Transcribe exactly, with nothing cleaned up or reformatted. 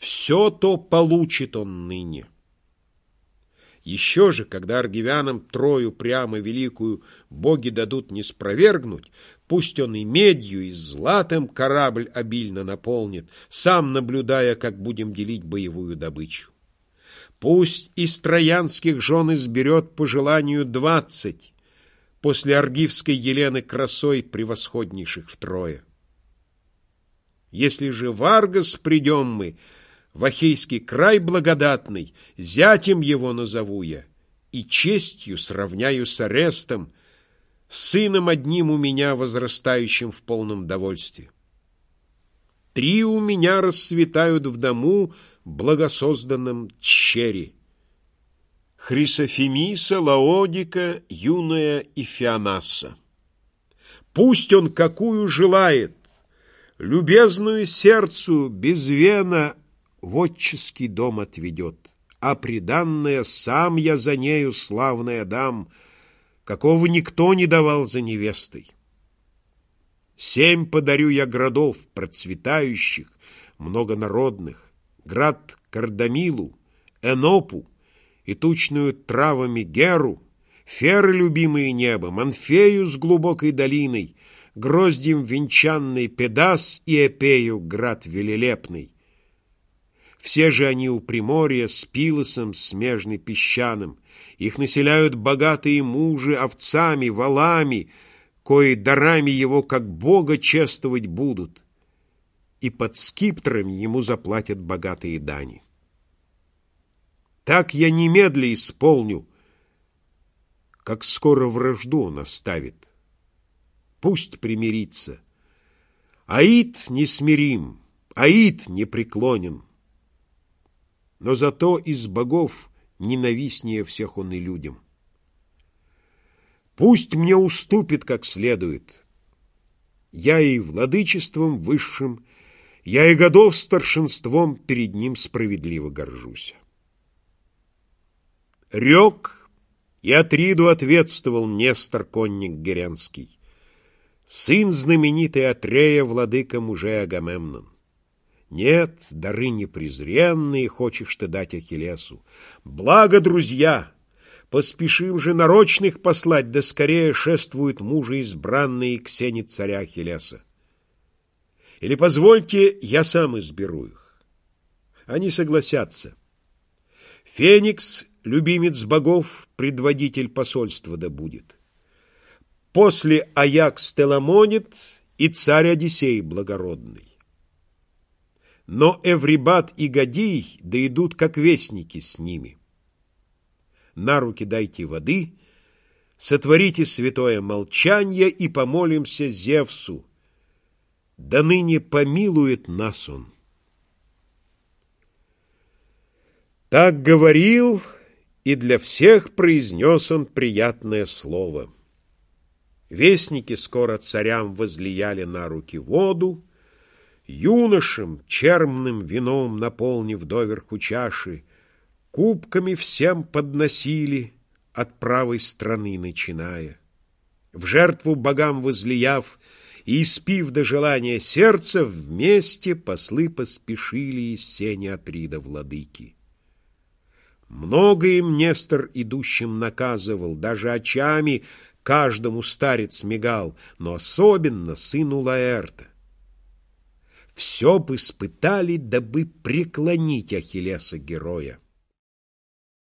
все то получит он ныне. Еще же, когда аргивянам Трою прямо великую боги дадут не спровергнуть, пусть он и медью, и златом корабль обильно наполнит, сам наблюдая, как будем делить боевую добычу. Пусть из троянских жен изберет по желанию двадцать, после аргивской Елены красой превосходнейших втрое. Если же в Аргос придем мы, в Ахейский край благодатный, зятем его назову я, и честью сравняю с Орестом, сыном одним у меня, возрастающим в полном довольстве. Три у меня расцветают в дому, благосозданном Чере: Хрисофемиса, Лаодика, юная и Феонасса. Пусть он какую желает, любезную сердцу без вена в отческий дом отведет, а приданное сам я за нею славное дам, какого никто не давал за невестой. Семь подарю я городов процветающих, многонародных: град Кардамилу, Энопу и тучную травами Геру, Феры любимые небом, Анфею с глубокой долиной, гроздьем венчанный Педас и Эпею, град велелепный. Все же они у приморья с Пилосом смежный песчаным. Их населяют богатые мужи овцами, волами, кои дарами его как бога чествовать будут, и под скипетрами ему заплатят богатые дани. Так я немедля исполню, как скоро вражду он оставит. Пусть примирится. Аид несмирим, Аид непреклонен, но зато из богов ненавистнее всех он и людям. Пусть мне уступит как следует. Я и владычеством высшим, я и годов старшинством перед ним справедливо горжусь. Рек и Атриду ответствовал Нестор, конник Геренский, сын знаменитый Атрея, владыка мужей Агамемнон. Нет, дары непрезренные хочешь ты дать Ахиллесу. Благо, друзья, поспешим же нарочных послать, да скорее шествуют мужи избранные к сене царя Ахиллеса. Или позвольте, я сам изберу их. Они согласятся. Феникс, любимец богов, предводитель посольства да будет. После Аякс Теламонит и царь Одиссей благородный. Но Эврибат и Гадий да идут как вестники с ними. На руки дайте воды, сотворите святое молчанье и помолимся Зевсу, да ныне помилует нас он. Так говорил, и для всех произнес он приятное слово. Вестники скоро царям возлияли на руки воду, юношам, чермным вином наполнив доверху чаши, кубками всем подносили, от правой стороны начиная. В жертву богам возлияв и испив до желания сердца, вместе послы поспешили из сени Атрида владыки. Много им Нестор идущим наказывал, даже очами каждому старец мигал, но особенно сыну Лаэрта. Все б испытали, дабы преклонить Ахиллеса героя.